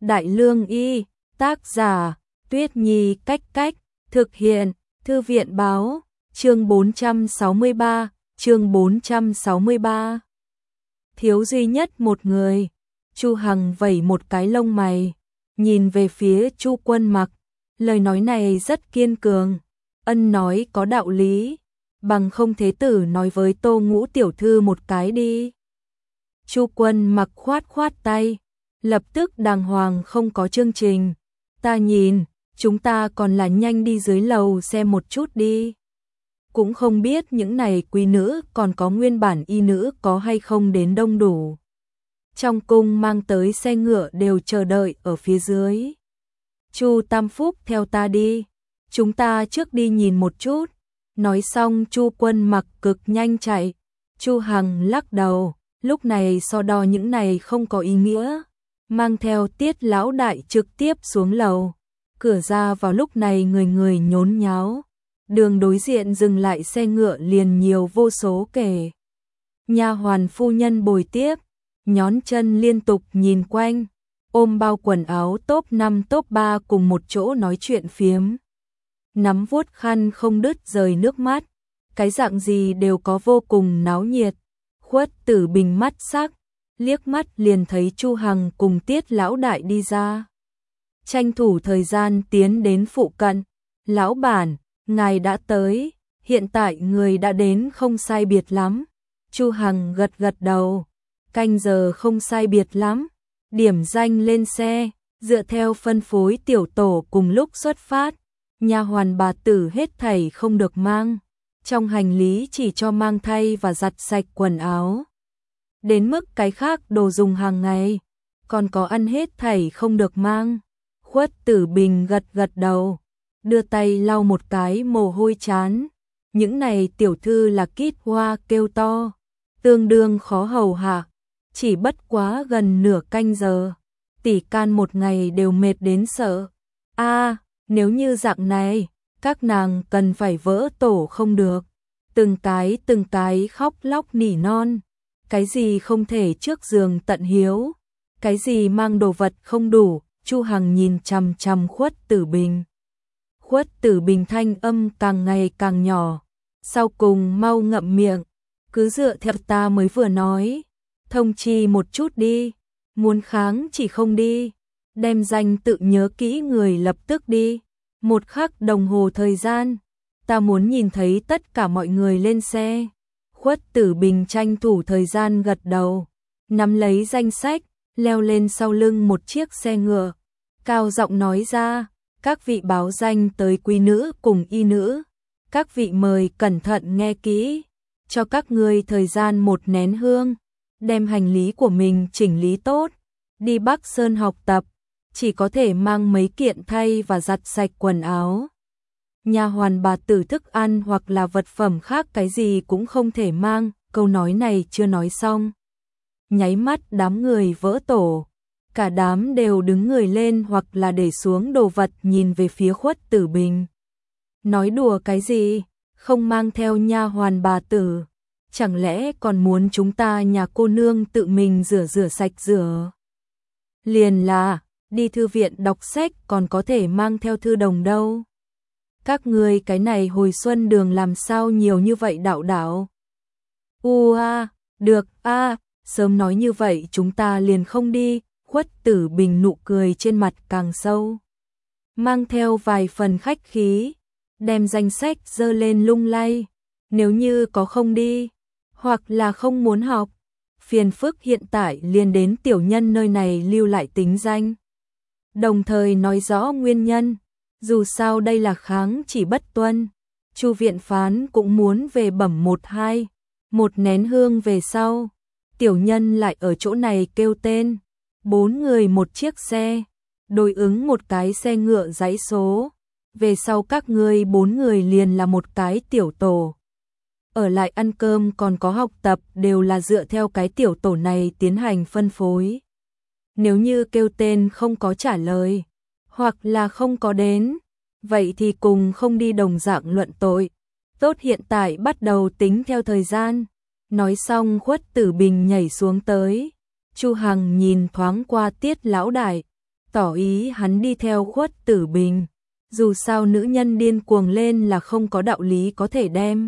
Đại Lương Y, tác giả, Tuyết Nhi Cách Cách, thực hiện, Thư viện báo, chương 463, chương 463. Thiếu duy nhất một người. Chu Hằng vẩy một cái lông mày, nhìn về phía Chu Quân Mặc, lời nói này rất kiên cường, ân nói có đạo lý, bằng không thế tử nói với Tô Ngũ tiểu thư một cái đi. Chu Quân Mặc khoát khoát tay, lập tức đàng hoàng không có chương trình, ta nhìn, chúng ta còn là nhanh đi dưới lầu xem một chút đi. Cũng không biết những này quý nữ còn có nguyên bản y nữ có hay không đến đông đủ. Trong cung mang tới xe ngựa đều chờ đợi ở phía dưới. Chu Tam Phúc theo ta đi, chúng ta trước đi nhìn một chút. Nói xong Chu Quân Mặc cực nhanh chạy. Chu Hằng lắc đầu, lúc này so đo những này không có ý nghĩa, mang theo Tiết lão đại trực tiếp xuống lầu. Cửa ra vào lúc này người người nhốn nháo. Đường đối diện dừng lại xe ngựa liền nhiều vô số kể. Nha hoàn phu nhân bồi tiếp, nhón chân liên tục nhìn quanh, ôm bao quần áo top 5 top 3 cùng một chỗ nói chuyện phiếm. Nắm vuốt khăn không đứt rời nước mắt, cái dạng gì đều có vô cùng náo nhiệt. Khuất Tử Bình mắt sắc, liếc mắt liền thấy Chu Hằng cùng Tiết lão đại đi ra. Tranh thủ thời gian tiến đến phụ cận, lão bản, ngài đã tới, hiện tại người đã đến không sai biệt lắm. Chu Hằng gật gật đầu, canh giờ không sai biệt lắm, điểm danh lên xe, dựa theo phân phối tiểu tổ cùng lúc xuất phát. Nha hoàn bà tử hết thảy không được mang, trong hành lý chỉ cho mang thay và giặt sạch quần áo. Đến mức cái khác đồ dùng hàng ngày, còn có ăn hết thảy không được mang. Khuất Tử Bình gật gật đầu, đưa tay lau một cái mồ hôi chán. Những này tiểu thư là Kít Hoa kêu to, tương đương khó hầu hạ, chỉ bất quá gần nửa canh giờ, tỷ can một ngày đều mệt đến sợ. Nếu như dạng này, các nàng cần phải vỡ tổ không được. Từng cái khóc lóc nỉ non, cái gì không thể trước giường tận hiếu, cái gì mang đồ vật không đủ. Chu Hằng nhìn chằm chằm Khuất Tử Bình. Khuất Tử Bình thanh âm càng ngày càng nhỏ, sau cùng mau ngậm miệng, cứ dựa theo ta mới vừa nói, thông chi một chút đi, muốn kháng chỉ không đi, đem danh tự nhớ kỹ người lập tức đi. Một khắc đồng hồ thời gian, ta muốn nhìn thấy tất cả mọi người lên xe. Khuất Tử Bình tranh thủ thời gian gật đầu, nắm lấy danh sách, leo lên sau lưng một chiếc xe ngựa, cao giọng nói ra, các vị báo danh tới quý nữ cùng y nữ, các vị mời cẩn thận nghe kỹ, cho các ngươi thời gian 1 nén hương, đem hành lý của mình chỉnh lý tốt, đi Bắc Sơn học tập, chỉ có thể mang mấy kiện thay và giặt sạch quần áo. Nha hoàn bà tử thức ăn hoặc là vật phẩm khác cái gì cũng không thể mang. Câu nói này chưa nói xong, nháy mắt đám người vỡ tổ, cả đám đều đứng người lên hoặc là để xuống đồ vật nhìn về phía Khuất Tử Bình. Nói đùa cái gì, không mang theo nha hoàn bà tử, chẳng lẽ còn muốn chúng ta nhà cô nương tự mình rửa sạch rửa? Liền là đi thư viện đọc sách còn có thể mang theo thư đồng đâu. Các ngươi cái này hồi xuân đường làm sao nhiều như vậy đạo. Được sớm nói như vậy chúng ta liền không đi. Khuất Tử Bình nụ cười trên mặt càng sâu, mang theo vài phần khách khí, đem danh sách giơ lên lung lay. Nếu như có không đi, hoặc là không muốn học, phiền phức hiện tại liền đến tiểu nhân nơi này lưu lại tính danh. Đồng thời nói rõ nguyên nhân, dù sao đây là kháng chỉ bất tuân. Chu viện phán cũng muốn về bẩm 1 nén hương về sau, tiểu nhân lại ở chỗ này kêu tên, 4 người một chiếc xe, đối ứng một cái xe ngựa dãy số, về sau các ngươi 4 người liền là một cái tiểu tổ. Ở lại ăn cơm còn có học tập đều là dựa theo cái tiểu tổ này tiến hành phân phối. Nếu như kêu tên không có trả lời, hoặc là không có đến, vậy thì cùng không đi đồng dạng luận tội. Tốt, hiện tại bắt đầu tính theo thời gian. Nói xong Khuất Tử Bình nhảy xuống tới. Chu Hằng nhìn thoáng qua Tiết lão đại, tỏ ý hắn đi theo Khuất Tử Bình. Dù sao nữ nhân điên cuồng lên là không có đạo lý có thể đem.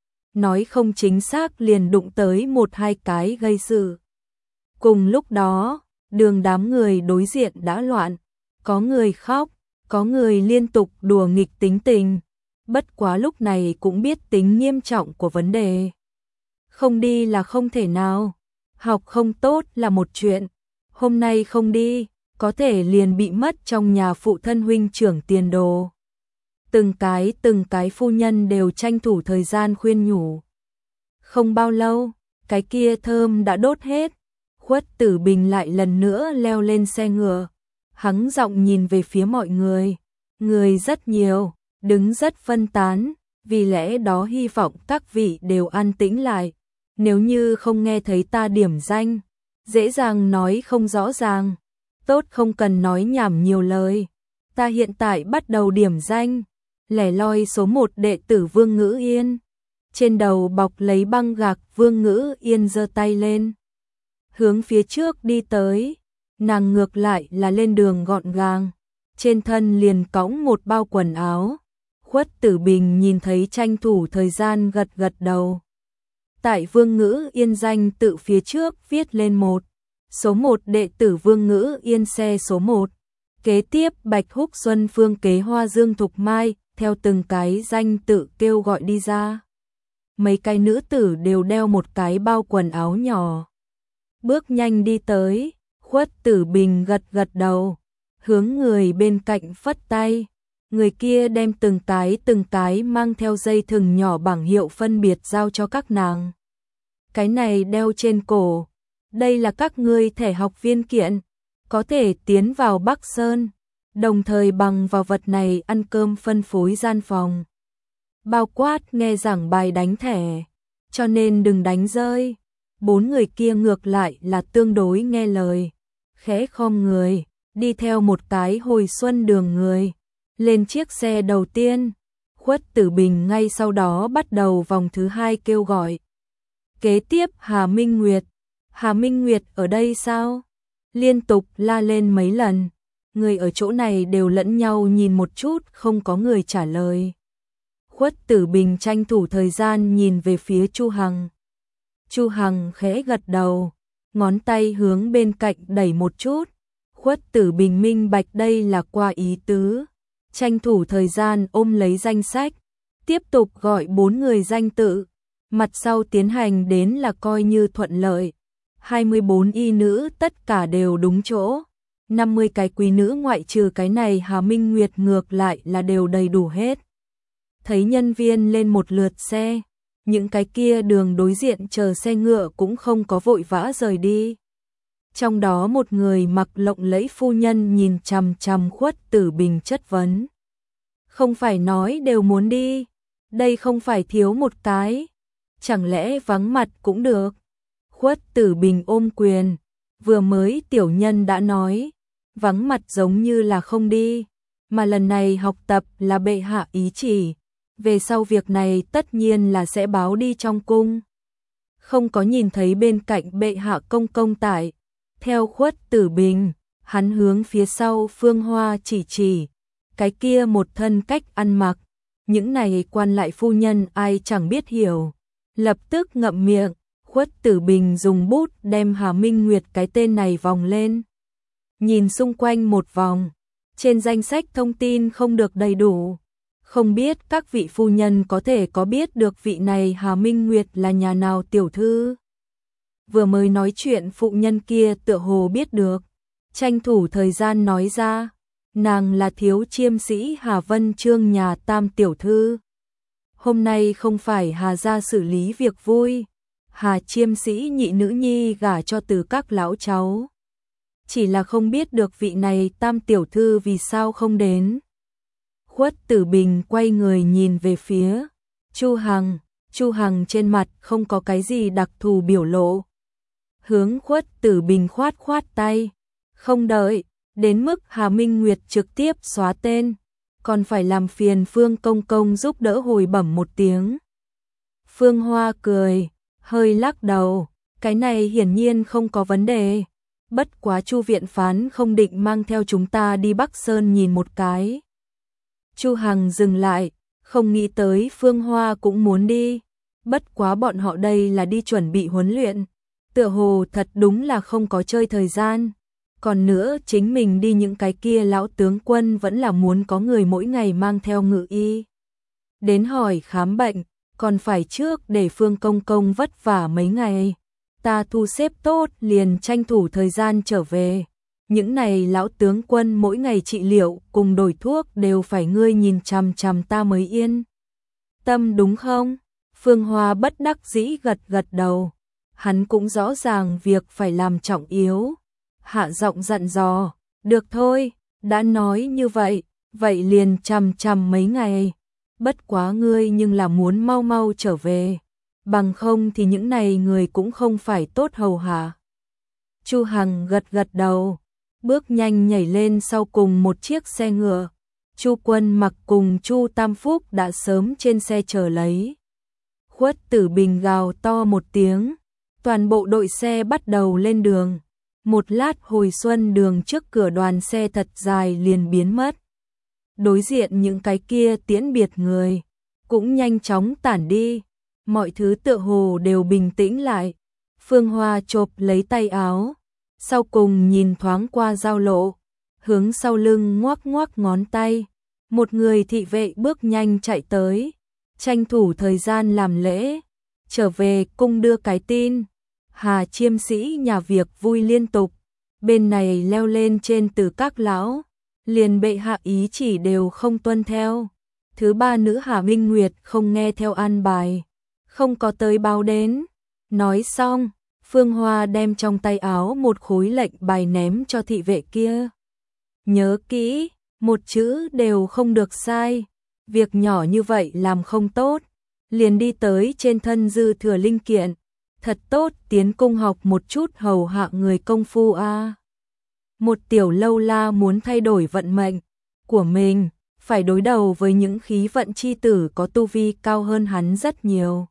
Nói không chính xác liền đụng tới một hai cái gây sự. Cùng lúc đó, đường đám người đối diện đã loạn, có người khóc, có người liên tục đùa nghịch tính tình. Bất quá lúc này cũng biết tính nghiêm trọng của vấn đề. Không đi là không thể nào, học không tốt là một chuyện, hôm nay không đi, có thể liền bị mất trong nhà phụ thân huynh trưởng tiền đồ. Từng cái phu nhân đều tranh thủ thời gian khuyên nhủ. Không bao lâu, cái kia thơm đã đốt hết. Khuất Tử Bình lại lần nữa leo lên xe ngựa. Hắng giọng nhìn về phía mọi người. Người rất nhiều, đứng rất phân tán, vì lẽ đó hy vọng các vị đều an tĩnh lại. Nếu như không nghe thấy ta điểm danh, dễ dàng nói không rõ ràng. Tốt không cần nói nhảm nhiều lời. Ta hiện tại bắt đầu điểm danh. Lẻ loi số 1 đệ tử Vương Ngữ Yên. Trên đầu bọc lấy băng gạc, Vương Ngữ Yên giơ tay lên. Hướng phía trước đi tới. Nàng ngược lại là lên đường gọn gàng. Trên thân liền cõng một bao quần áo. Khuất Tử Bình nhìn thấy tranh thủ thời gian gật gật đầu. Tại Vương Ngữ Yên danh tự phía trước viết lên 1. Số 1 đệ tử Vương Ngữ Yên xe số 1. Kế tiếp Bạch Húc Xuân Phương Kế Hoa Dương Thục Mai, theo từng cái danh tự kêu gọi đi ra. Mấy cái nữ tử đều đeo một cái bao quần áo nhỏ. Bước nhanh đi tới, Khuất Tử Bình gật gật đầu, hướng người bên cạnh phất tay. Người kia đem từng cái mang theo dây thừng nhỏ bảng hiệu phân biệt giao cho các nàng. Cái này đeo trên cổ, đây là các ngươi thẻ học viên kiện, có thể tiến vào Bắc Sơn, đồng thời bằng vào vật này ăn cơm phân phối gian phòng. Bao quát nghe giảng bài đánh thẻ, cho nên đừng đánh rơi. 4 người kia ngược lại là tương đối nghe lời, khẽ khom người, đi theo một cái hồi xuân đường người, lên chiếc xe đầu tiên. Khuất Tử Bình ngay sau đó bắt đầu vòng thứ 2 kêu gọi. Kế tiếp Hà Minh Nguyệt. Hà Minh Nguyệt ở đây sao? Liên tục la lên mấy lần. Người ở chỗ này đều lẫn nhau nhìn một chút, không có người trả lời. Khuất Tử Bình tranh thủ thời gian nhìn về phía Chu Hằng. Chu Hằng khẽ gật đầu, ngón tay hướng bên cạnh đẩy một chút. Khuất Tử Bình minh bạch đây là qua ý tứ. Tranh thủ thời gian ôm lấy danh sách, tiếp tục gọi 4 người danh tự. Mặt sau tiến hành đến là coi như thuận lợi. 24 y nữ tất cả đều đúng chỗ. 50 cái quý nữ ngoại trừ cái này Hà Minh Nguyệt ngược lại là đều đầy đủ hết. Thấy nhân viên lên một lượt xe, những cái kia đường đối diện chờ xe ngựa cũng không có vội vã rời đi. Trong đó một người mặc lộng lẫy phu nhân nhìn chằm chằm Khuất Tử Bình chất vấn. Không phải nói đều muốn đi, đây không phải thiếu một cái, chẳng lẽ vắng mặt cũng được. Khuất Tử Bình ôm quyền, vừa mới tiểu nhân đã nói, vắng mặt giống như là không đi, mà lần này học tập là bệ hạ ý chỉ, về sau việc này tất nhiên là sẽ báo đi trong cung. Không có nhìn thấy bên cạnh bệ hạ công công tại. Theo Khuất Tử Bình, hắn hướng phía sau Phương Hoa chỉ, cái kia một thân cách ăn mặc, những này quan lại phu nhân ai chẳng biết hiểu, lập tức ngậm miệng. Khuất Tử Bình dùng bút đem Hà Minh Nguyệt cái tên này vòng lên. Nhìn xung quanh một vòng, trên danh sách thông tin không được đầy đủ. Không biết các vị phu nhân có thể có biết được vị này Hà Minh Nguyệt là nhà nào tiểu thư. Vừa mới nói chuyện phụ nhân kia tựa hồ biết được, tranh thủ thời gian nói ra, nàng là thiếu chiêm sĩ Hà Vân Trương nhà Tam tiểu thư. Hôm nay không phải Hà gia xử lý việc vui, Hà chiêm sĩ nhị nữ nhi gả cho từ các lão cháu. Chỉ là không biết được vị này Tam tiểu thư vì sao không đến. Khuất Tử Bình quay người nhìn về phía Chu Hằng. Chu Hằng trên mặt không có cái gì đặc thù biểu lộ. Hướng Khuất Tử Bình khoát khoát tay. Không đợi, đến mức Hà Minh Nguyệt trực tiếp xóa tên. Còn phải làm phiền Phương Công Công giúp đỡ hồi bẩm một tiếng. Phương Hoa cười, hơi lắc đầu. Cái này hiển nhiên không có vấn đề. bất quá Chu viện phán không định mang theo chúng ta đi Bắc Sơn nhìn một cái. Chu Hằng dừng lại, không nghĩ tới Phương Hoa cũng muốn đi, bất quá bọn họ đây là đi chuẩn bị huấn luyện, tựa hồ thật đúng là không có chơi thời gian. Còn nữa chính mình đi những cái kia lão tướng quân vẫn là muốn có người mỗi ngày mang theo ngự y. Đến hỏi khám bệnh, còn phải trước để Phương Công Công vất vả mấy ngày. Ta thu xếp tốt liền tranh thủ thời gian trở về. Những này lão tướng quân mỗi ngày trị liệu cùng đổi thuốc đều phải ngươi nhìn chằm chằm ta mới yên tâm đúng không? Phương Hoa bất đắc dĩ gật gật đầu. Hắn cũng rõ ràng việc phải làm trọng yếu. Hạ giọng dặn dò, được thôi, đã nói như vậy, vậy liền chằm chằm mấy ngày. Bất quá ngươi nhưng là muốn mau mau trở về, bằng không thì những này người cũng không phải tốt hầu hạ. Chu Hằng gật gật đầu, bước nhanh nhảy lên sau cùng một chiếc xe ngựa. Chu Quân Mặc cùng Chu Tam Phúc đã sớm trên xe chờ lấy. Khuất Tử Bình gào to một tiếng, toàn bộ đội xe bắt đầu lên đường. Một lát hồi xuân đường trước cửa đoàn xe thật dài liền biến mất. Đối diện những cái kia tiễn biệt người, cũng nhanh chóng tản đi. Mọi thứ tựa hồ đều bình tĩnh lại. Phương Hoa chộp lấy tay áo, sau cùng nhìn thoáng qua giao lộ, hướng sau lưng ngoắc ngoắc ngón tay. Một người thị vệ bước nhanh chạy tới, tranh thủ thời gian làm lễ, trở về cung đưa cái tin. Hà Chiêm Sĩ nhà việc vui liên tục, bên này leo lên trên từ các lão, liền bệ hạ ý chỉ đều không tuân theo. Thứ ba nữ Hà Minh Nguyệt không nghe theo an bài, không có tới báo đến. Nói xong, Phương Hoa đem trong tay áo một khối lệnh bài ném cho thị vệ kia. Nhớ kỹ, một chữ đều không được sai, việc nhỏ như vậy làm không tốt, liền đi tới trên thân dư thừa linh kiện. Thật tốt tiến cung học một chút hầu hạ người công phu a. Một tiểu lâu la muốn thay đổi vận mệnh của mình, phải đối đầu với những khí vận chi tử có tu vi cao hơn hắn rất nhiều.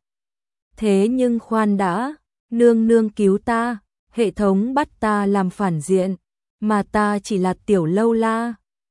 Thế nhưng khoan đã, nương nương cứu ta, hệ thống bắt ta làm phản diện, mà ta chỉ là tiểu lâu la,